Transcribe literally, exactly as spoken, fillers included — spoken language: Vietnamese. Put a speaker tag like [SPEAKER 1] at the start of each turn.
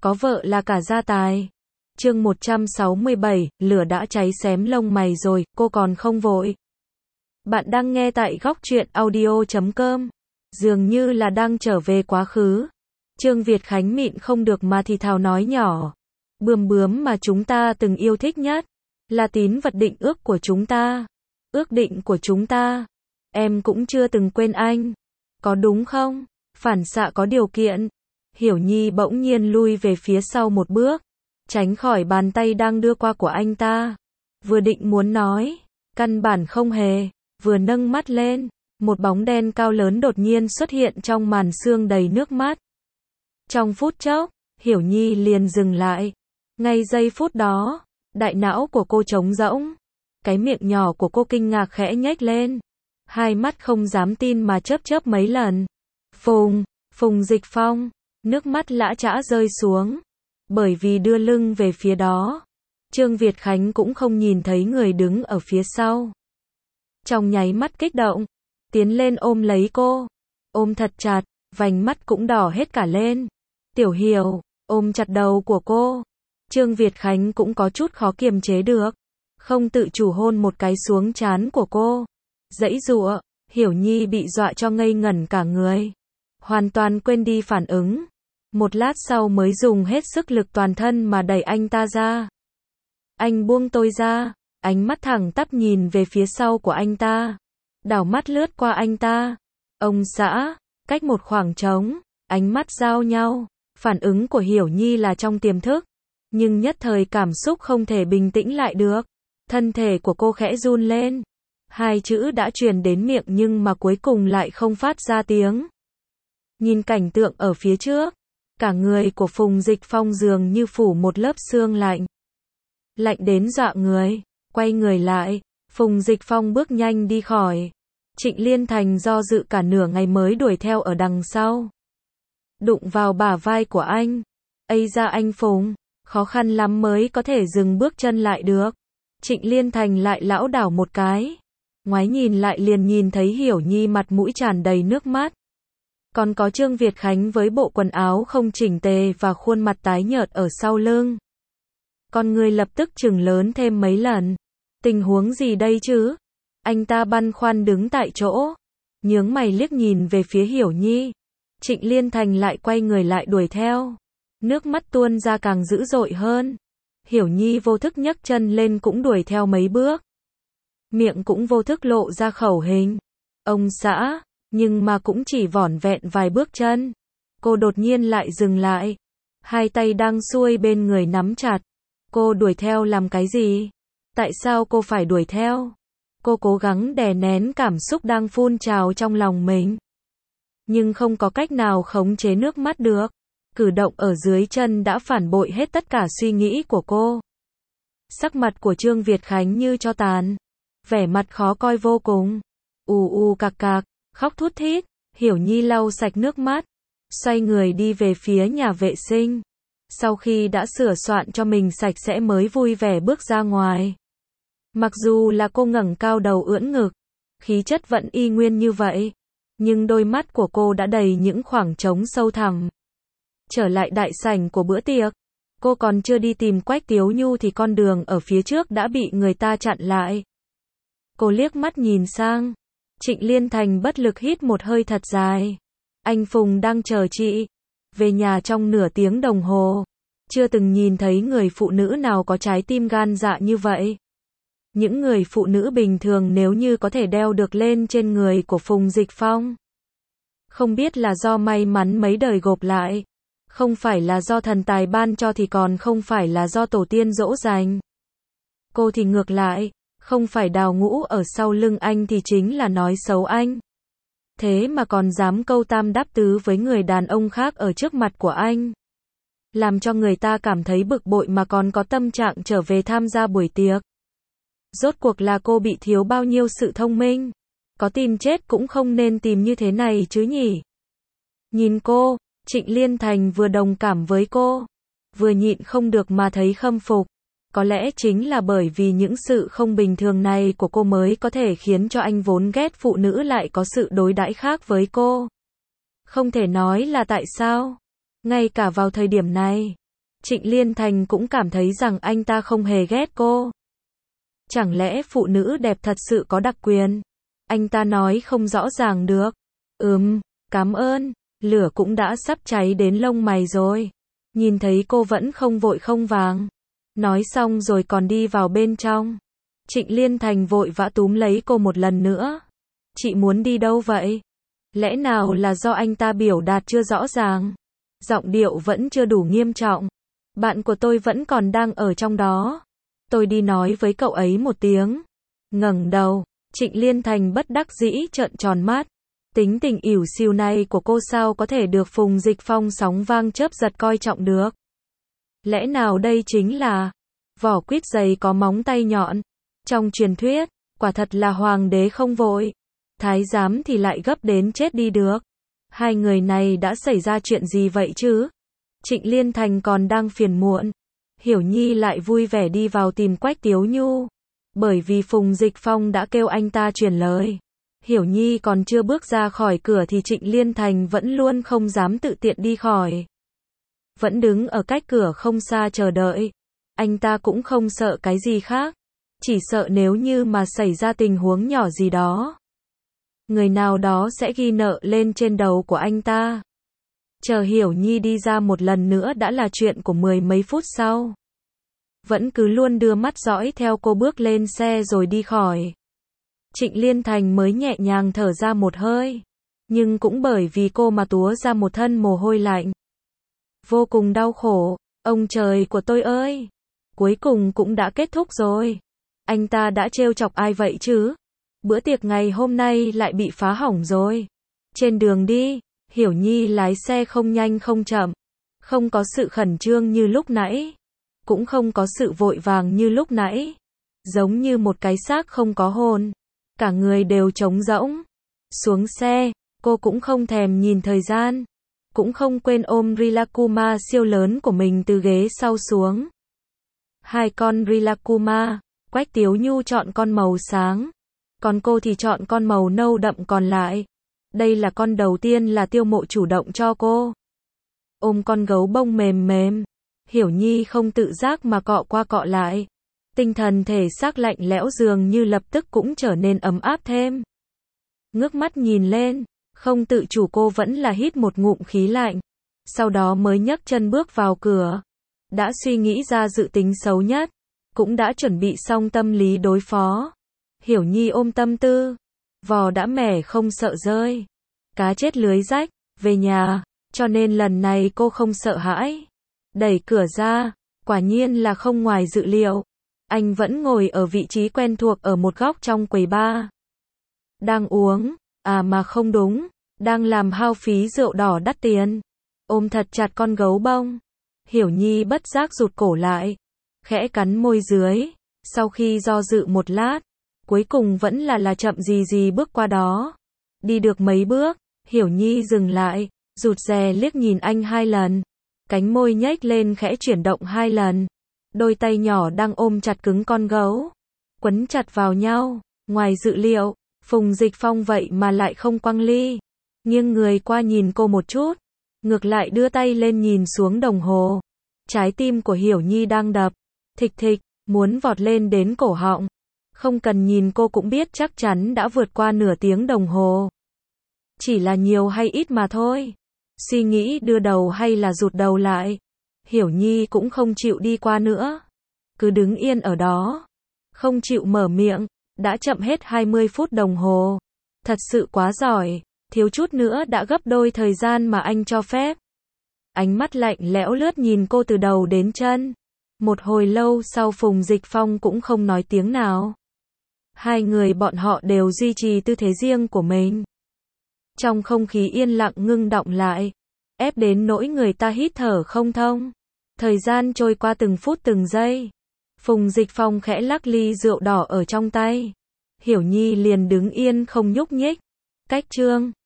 [SPEAKER 1] có vợ là cả gia tài. Chương một trăm sáu mươi bảy, lửa đã cháy xém lông mày rồi, cô còn không vội. Bạn đang nghe tại góc truyện audio chấm com. Dường như là đang trở về quá khứ. Trương Việt Khánh mịn không được mà thì thào nói nhỏ. Bướm bướm mà chúng ta từng yêu thích nhất, là tín vật định ước của chúng ta. Ước định của chúng ta. Em cũng chưa từng quên anh. Có đúng không? Phản xạ có điều kiện. Hiểu Nhi bỗng nhiên lui về phía sau một bước, tránh khỏi bàn tay đang đưa qua của anh ta. Vừa định muốn nói, căn bản không hề, vừa nâng mắt lên, một bóng đen cao lớn đột nhiên xuất hiện trong màn sương đầy nước mắt. Trong phút chốc, Hiểu Nhi liền dừng lại. Ngay giây phút đó, đại não của cô trống rỗng. Cái miệng nhỏ của cô kinh ngạc khẽ nhếch lên. Hai mắt không dám tin mà chớp chớp mấy lần. Phùng, Phùng Dịch Phong, nước mắt lã chã rơi xuống. Bởi vì đưa lưng về phía đó, Trương Việt Khánh cũng không nhìn thấy người đứng ở phía sau. Trong nháy mắt kích động, tiến lên ôm lấy cô. Ôm thật chặt, vành mắt cũng đỏ hết cả lên. Tiểu Hiểu, ôm chặt đầu của cô. Trương Việt Khánh cũng có chút khó kiềm chế được, không tự chủ hôn một cái xuống trán của cô. Giãy giụa, Hiểu Nhi bị dọa cho ngây ngẩn cả người, hoàn toàn quên đi phản ứng. Một lát sau mới dùng hết sức lực toàn thân mà đẩy anh ta ra. Anh buông tôi ra, ánh mắt thẳng tắp nhìn về phía sau của anh ta. Đảo mắt lướt qua anh ta. Ông xã, cách một khoảng trống, ánh mắt giao nhau. Phản ứng của Hiểu Nhi là trong tiềm thức, nhưng nhất thời cảm xúc không thể bình tĩnh lại được. Thân thể của cô khẽ run lên. Hai chữ đã truyền đến miệng nhưng mà cuối cùng lại không phát ra tiếng. Nhìn cảnh tượng ở phía trước, cả người của Phùng Dịch Phong dường như phủ một lớp sương lạnh. Lạnh đến dọa người. Quay người lại, Phùng Dịch Phong bước nhanh đi khỏi. Trịnh Liên Thành do dự cả nửa ngày mới đuổi theo ở đằng sau. Đụng vào bả vai của anh. Ây da anh Phùng, khó khăn lắm mới có thể dừng bước chân lại được. Trịnh Liên Thành lại lảo đảo một cái. Ngoái nhìn lại liền nhìn thấy Hiểu Nhi mặt mũi tràn đầy nước mắt. Còn có Trương Việt Khánh với bộ quần áo không chỉnh tề và khuôn mặt tái nhợt ở sau lưng. Con người lập tức trừng lớn thêm mấy lần. Tình huống gì đây chứ? Anh ta băn khoăn đứng tại chỗ, nhướng mày liếc nhìn về phía Hiểu Nhi. Trịnh Liên Thành lại quay người lại đuổi theo. Nước mắt tuôn ra càng dữ dội hơn. Hiểu Nhi vô thức nhấc chân lên cũng đuổi theo mấy bước. Miệng cũng vô thức lộ ra khẩu hình. Ông xã, nhưng mà cũng chỉ vỏn vẹn vài bước chân. Cô đột nhiên lại dừng lại. Hai tay đang xuôi bên người nắm chặt. Cô đuổi theo làm cái gì? Tại sao cô phải đuổi theo? Cô cố gắng đè nén cảm xúc đang phun trào trong lòng mình, nhưng không có cách nào khống chế nước mắt được. Cử động ở dưới chân đã phản bội hết tất cả suy nghĩ của cô. Sắc mặt của Trương Việt Khánh như tro tàn, vẻ mặt khó coi vô cùng. Ù ù cạc cạc, khóc thút thít. Hiểu Nhi lau sạch nước mắt, xoay người đi về phía nhà vệ sinh. Sau khi đã sửa soạn cho mình sạch sẽ mới vui vẻ bước ra ngoài. Mặc dù là cô ngẩng cao đầu ưỡn ngực, khí chất vẫn y nguyên như vậy, nhưng đôi mắt của cô đã đầy những khoảng trống sâu thẳm. Trở lại đại sảnh của bữa tiệc, cô còn chưa đi tìm Quách Tiếu Nhu thì con đường ở phía trước đã bị người ta chặn lại. Cô liếc mắt nhìn sang, Trịnh Liên Thành bất lực hít một hơi thật dài. Anh Phùng đang chờ chị. Về nhà trong nửa tiếng đồng hồ. Chưa từng nhìn thấy người phụ nữ nào có trái tim gan dạ như vậy. Những người phụ nữ bình thường nếu như có thể đeo được lên trên người của Phùng Dịch Phong. Không biết là do may mắn mấy đời gộp lại. Không phải là do thần tài ban cho thì còn không phải là do tổ tiên dỗ dành. Cô thì ngược lại, không phải đào ngũ ở sau lưng anh thì chính là nói xấu anh. Thế mà còn dám câu tam đáp tứ với người đàn ông khác ở trước mặt của anh. Làm cho người ta cảm thấy bực bội mà còn có tâm trạng trở về tham gia buổi tiệc. Rốt cuộc là cô bị thiếu bao nhiêu sự thông minh. Có tìm chết cũng không nên tìm như thế này chứ nhỉ. Nhìn cô, Trịnh Liên Thành vừa đồng cảm với cô, vừa nhịn không được mà thấy khâm phục. Có lẽ chính là bởi vì những sự không bình thường này của cô mới có thể khiến cho anh vốn ghét phụ nữ lại có sự đối đãi khác với cô. Không thể nói là tại sao. Ngay cả vào thời điểm này, Trịnh Liên Thành cũng cảm thấy rằng anh ta không hề ghét cô. Chẳng lẽ phụ nữ đẹp thật sự có đặc quyền? Anh ta nói không rõ ràng được. Ừm, cảm ơn, lửa cũng đã sắp cháy đến lông mày rồi. Nhìn thấy cô vẫn không vội không vàng. Nói xong rồi còn đi vào bên trong. Trịnh Liên Thành vội vã túm lấy cô một lần nữa. Chị muốn đi đâu vậy? Lẽ nào là do anh ta biểu đạt chưa rõ ràng? Giọng điệu vẫn chưa đủ nghiêm trọng. Bạn của tôi vẫn còn đang ở trong đó. Tôi đi nói với cậu ấy một tiếng. Ngẩng đầu, Trịnh Liên Thành bất đắc dĩ trợn tròn mắt. Tính tình ỉu xìu này của cô sao có thể được Phùng Dịch Phong sóng vang chớp giật coi trọng được? Lẽ nào đây chính là vỏ quýt dày có móng tay nhọn? Trong truyền thuyết, quả thật là hoàng đế không vội, thái giám thì lại gấp đến chết đi được. Hai người này đã xảy ra chuyện gì vậy chứ? Trịnh Liên Thành còn đang phiền muộn. Hiểu Nhi lại vui vẻ đi vào tìm Quách Tiếu Nhu. Bởi vì Phùng Dịch Phong đã kêu anh ta truyền lời. Hiểu Nhi còn chưa bước ra khỏi cửa thì Trịnh Liên Thành vẫn luôn không dám tự tiện đi khỏi. Vẫn đứng ở cách cửa không xa chờ đợi. Anh ta cũng không sợ cái gì khác. Chỉ sợ nếu như mà xảy ra tình huống nhỏ gì đó. Người nào đó sẽ ghi nợ lên trên đầu của anh ta. Chờ Hiểu Nhi đi ra một lần nữa đã là chuyện của mười mấy phút sau. Vẫn cứ luôn đưa mắt dõi theo cô bước lên xe rồi đi khỏi. Trịnh Liên Thành mới nhẹ nhàng thở ra một hơi. Nhưng cũng bởi vì cô mà túa ra một thân mồ hôi lạnh. Vô cùng đau khổ. Ông trời của tôi ơi! Cuối cùng cũng đã kết thúc rồi. Anh ta đã trêu chọc ai vậy chứ? Bữa tiệc ngày hôm nay lại bị phá hỏng rồi. Trên đường đi, Hiểu Nhi lái xe không nhanh không chậm. Không có sự khẩn trương như lúc nãy. Cũng không có sự vội vàng như lúc nãy. Giống như một cái xác không có hồn. Cả người đều trống rỗng. Xuống xe, cô cũng không thèm nhìn thời gian. Cũng không quên ôm Rilakkuma siêu lớn của mình từ ghế sau xuống. Hai con Rilakkuma, Quách Tiếu Nhu chọn con màu sáng. Còn cô thì chọn con màu nâu đậm còn lại. Đây là con đầu tiên là Tiêu Mộ chủ động cho cô. Ôm con gấu bông mềm mềm. Hiểu Nhi không tự giác mà cọ qua cọ lại. Tinh thần thể xác lạnh lẽo dường như lập tức cũng trở nên ấm áp thêm. Ngước mắt nhìn lên, không tự chủ cô vẫn là hít một ngụm khí lạnh. Sau đó mới nhấc chân bước vào cửa. Đã suy nghĩ ra dự tính xấu nhất. Cũng đã chuẩn bị xong tâm lý đối phó. Hiểu Nhi ôm tâm tư. Vò đã mẻ không sợ rơi. Cá chết lưới rách, về nhà. Cho nên lần này cô không sợ hãi. Đẩy cửa ra, quả nhiên là không ngoài dự liệu. Anh vẫn ngồi ở vị trí quen thuộc ở một góc trong quầy bar. Đang uống, à mà không đúng, đang làm hao phí rượu đỏ đắt tiền. Ôm thật chặt con gấu bông. Hiểu Nhi bất giác rụt cổ lại. Khẽ cắn môi dưới. Sau khi do dự một lát, cuối cùng vẫn là là chậm gì gì bước qua đó. Đi được mấy bước, Hiểu Nhi dừng lại, rụt rè liếc nhìn anh hai lần. Cánh môi nhếch lên khẽ chuyển động hai lần. Đôi tay nhỏ đang ôm chặt cứng con gấu. Quấn chặt vào nhau. Ngoài dự liệu, Phùng Dịch Phong vậy mà lại không quăng ly. Nghiêng người qua nhìn cô một chút. Ngược lại đưa tay lên nhìn xuống đồng hồ. Trái tim của Hiểu Nhi đang đập. Thịch thịch, muốn vọt lên đến cổ họng. Không cần nhìn cô cũng biết chắc chắn đã vượt qua nửa tiếng đồng hồ. Chỉ là nhiều hay ít mà thôi. Suy nghĩ đưa đầu hay là rụt đầu lại. Hiểu Nhi cũng không chịu đi qua nữa. Cứ đứng yên ở đó. Không chịu mở miệng. Đã chậm hết hai mươi phút đồng hồ. Thật sự quá giỏi. Thiếu chút nữa đã gấp đôi thời gian mà anh cho phép. Ánh mắt lạnh lẽo lướt nhìn cô từ đầu đến chân. Một hồi lâu sau Phùng Dịch Phong cũng không nói tiếng nào. Hai người bọn họ đều duy trì tư thế riêng của mình. Trong không khí yên lặng ngưng đọng lại. Ép đến nỗi người ta hít thở không thông. Thời gian trôi qua từng phút từng giây. Phùng Dịch Phong khẽ lắc ly rượu đỏ ở trong tay. Hiểu Nhi liền đứng yên không nhúc nhích. Cách chương